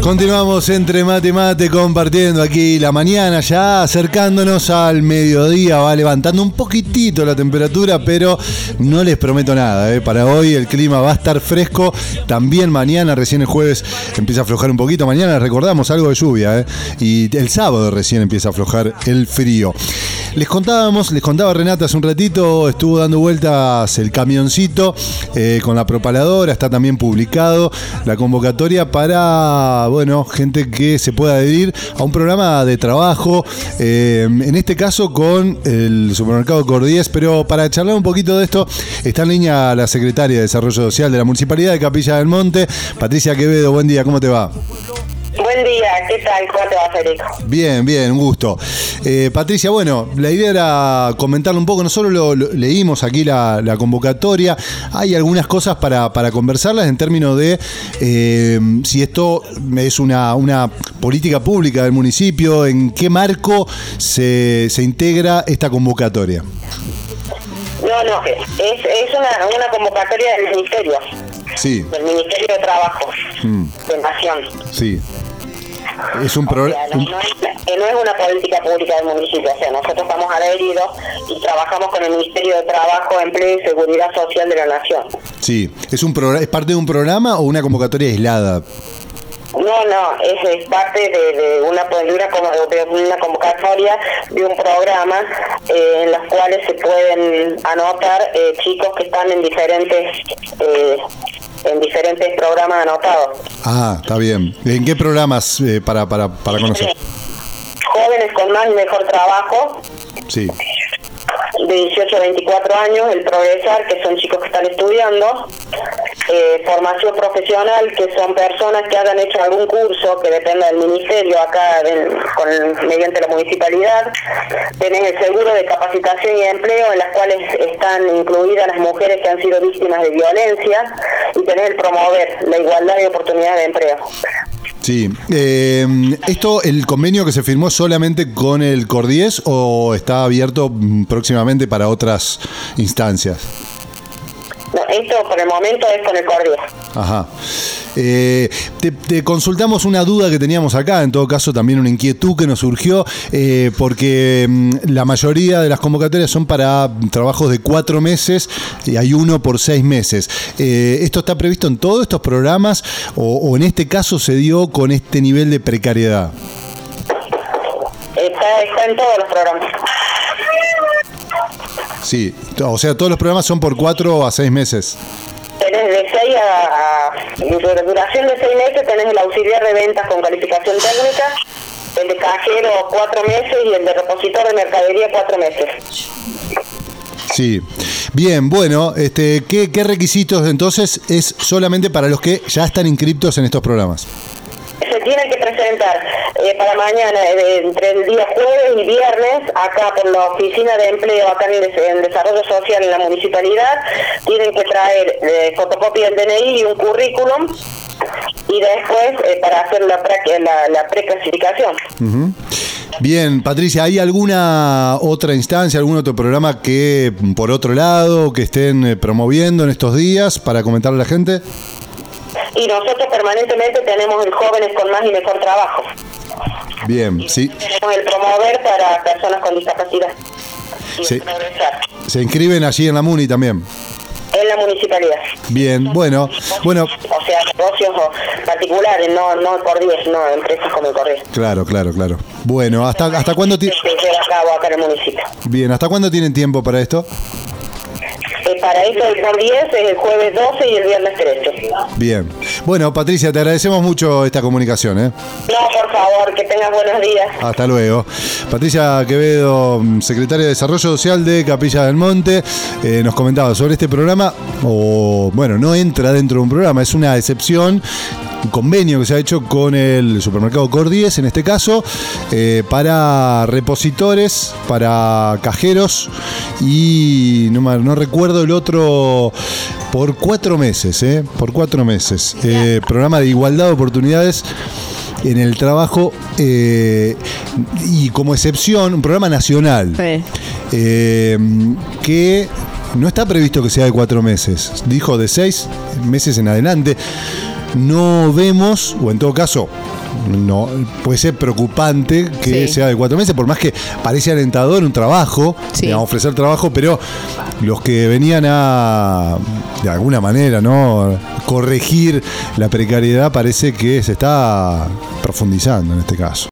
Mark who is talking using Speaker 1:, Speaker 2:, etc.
Speaker 1: Continuamos entre mate y mate compartiendo aquí la mañana, ya acercándonos al mediodía, va levantando un poquitito la temperatura, pero no les prometo nada, Para hoy el clima va a estar fresco, también mañana, recién el jueves empieza a aflojar un poquito, mañana recordamos algo de lluvia, y el sábado recién empieza a aflojar el frío. Les contaba Renata hace un ratito, estuvo dando vueltas el camioncito con la propaladora, está también publicado la convocatoria para, gente que se pueda adherir a un programa de trabajo, en este caso con el supermercado Cordíez, pero para charlar un poquito de esto, está en línea la secretaria de Desarrollo Social de la Municipalidad de Capilla del Monte, Patricia Quevedo. Buen día, ¿cómo te va?
Speaker 2: Buen día, ¿qué tal? ¿Cómo te va, Federico?
Speaker 1: Bien, un gusto. Patricia, la idea era comentarle un poco, nosotros leímos aquí la convocatoria, hay algunas cosas para conversarlas en términos de si esto es una política pública del municipio, en qué marco se integra esta convocatoria.
Speaker 2: No, es una convocatoria del Ministerio.
Speaker 1: Sí.
Speaker 2: Del Ministerio de Trabajo de Nación.
Speaker 1: Sí. Es un problema.
Speaker 2: No es una política pública del municipio, nosotros estamos adheridos y trabajamos con el Ministerio de Trabajo, Empleo y Seguridad Social de la Nación.
Speaker 1: Sí, ¿es parte de un programa o una convocatoria aislada?
Speaker 2: No, es parte de una convocatoria de un programa en los cuales se pueden anotar chicos que están en diferentes programas anotados.
Speaker 1: Ah, está bien. ¿En qué programas para conocer?
Speaker 2: Jóvenes con más y mejor trabajo.
Speaker 1: Sí.
Speaker 2: De 18 a 24 años, el Progresar, que son chicos que están estudiando. Formación profesional, que son personas que hayan hecho algún curso que dependa del ministerio acá mediante la municipalidad. Tenés el seguro de capacitación y empleo, en las cuales están incluidas las mujeres que han sido víctimas de violencia, y tenés el promover la igualdad de oportunidades de empleo.
Speaker 1: Sí. ¿El convenio que se firmó solamente con el Cordíez o está abierto próximamente para otras instancias?
Speaker 2: No, esto por el momento es con el Cordíez.
Speaker 1: Ajá. Te consultamos una duda que teníamos acá, en todo caso también una inquietud que nos surgió, porque la mayoría de las convocatorias son para trabajos de 4 meses y hay uno por 6 meses. ¿Esto está previsto en todos estos programas o en este caso se dio con este nivel de precariedad?
Speaker 2: Está en todos los programas.
Speaker 1: Sí, o sea, todos los programas son por 4 a 6 meses.
Speaker 2: Tenés de 6 de duración de 6 meses, tenés el auxiliar de ventas con calificación técnica, el de cajero 4 meses y el de repositor de mercadería 4 meses.
Speaker 1: Sí. Bien, ¿qué requisitos entonces es solamente para los que ya están inscriptos en estos programas?
Speaker 2: Se tienen que presentar para mañana, entre el día jueves y viernes, acá por la oficina de empleo, acá en Desarrollo Social en la municipalidad. Tienen que traer fotocopia del DNI y un currículum, y después para hacer la preclasificación. Uh-huh.
Speaker 1: Bien, Patricia, ¿hay alguna otra instancia, algún otro programa que, por otro lado, que estén promoviendo en estos días para comentarle a la gente?
Speaker 2: Y nosotros permanentemente tenemos el Jóvenes con Más y Mejor Trabajo.
Speaker 1: Bien, sí.
Speaker 2: Tenemos el promover para personas con discapacidad.
Speaker 1: Sí. ¿Se inscriben allí en la MUNI también?
Speaker 2: En la municipalidad.
Speaker 1: Bien, bueno.
Speaker 2: O sea, negocios particulares, no Cordíez, no empresas como el Cordíez.
Speaker 1: Claro. Bueno, ¿hasta cuándo
Speaker 2: se lleva a cabo acá en el municipio?
Speaker 1: Bien, ¿hasta cuándo tienen tiempo para esto?
Speaker 2: Para eso el Cordíez es el jueves 12 y el viernes 13.
Speaker 1: Bien. Bueno, Patricia, te agradecemos mucho esta comunicación,
Speaker 2: No, por favor, que tengas buenos días.
Speaker 1: Hasta luego. Patricia Quevedo, secretaria de Desarrollo Social de Capilla del Monte, nos comentaba sobre este programa, no entra dentro de un programa, es una excepción, un convenio que se ha hecho con el supermercado Cordíez, en este caso, para repositores, para cajeros y no recuerdo el otro, por 4 meses, programa de igualdad de oportunidades en el trabajo, y como excepción, un programa nacional, que no está previsto que sea de 4 meses, dijo de 6 meses en adelante. no vemos, o en todo caso, no puede ser preocupante que sea de 4 meses, por más que parece alentador un trabajo, ofrecer trabajo, pero los que venían a, de alguna manera, ¿no?, corregir la precariedad, parece que se está profundizando en este caso.